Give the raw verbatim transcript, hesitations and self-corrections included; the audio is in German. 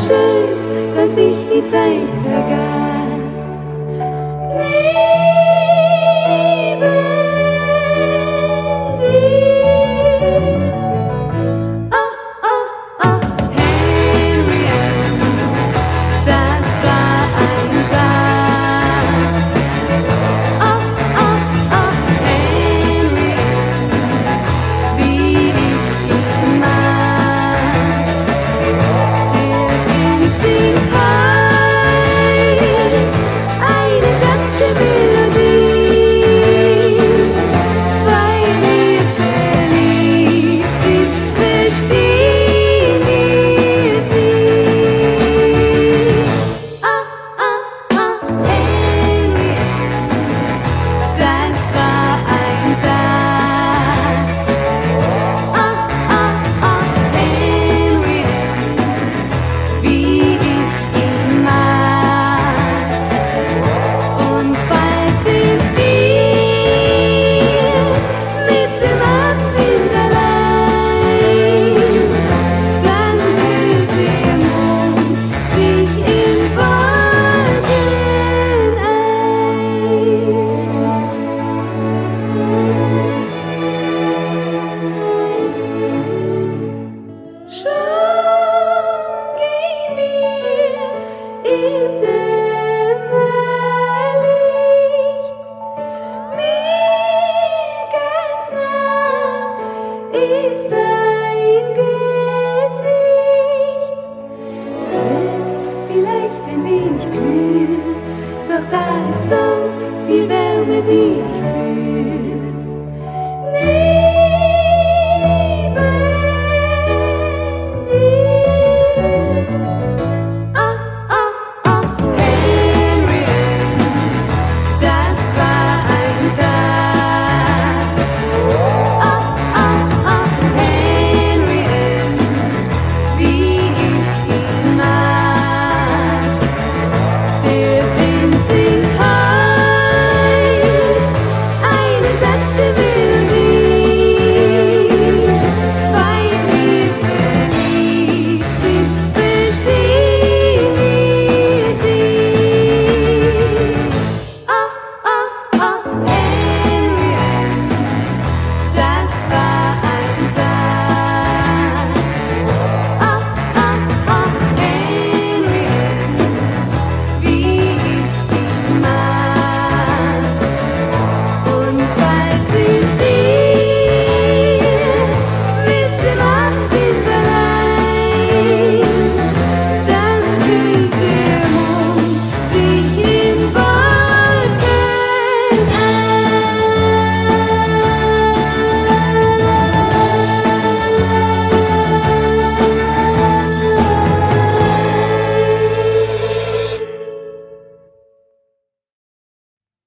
schön, dass ich die Zeit vergaß. Neben dir. Oh, oh, oh, Henry Ann, das war ein Tag. Oh, oh, oh, Henry Ann, wie ich ihn mag. Der Wind singt heim eine sanfte Melodie, weil wir verliebt sind, verstehen wir sie. Oh, oh, oh, Henry Ann, das war ein Tag. Oh, oh, oh, Henry Ann, wie ich ihn mag. Und bald sind wir mit dem Abendwind allein. Dann hüllt der Mond sich in Wolken ein. Schon gehen wir im Dämmerlicht. Mir ganz nah ist dein Gesicht. Es wird vielleicht ein wenig kühl, doch da ist so viel Wärme, die ich fühl.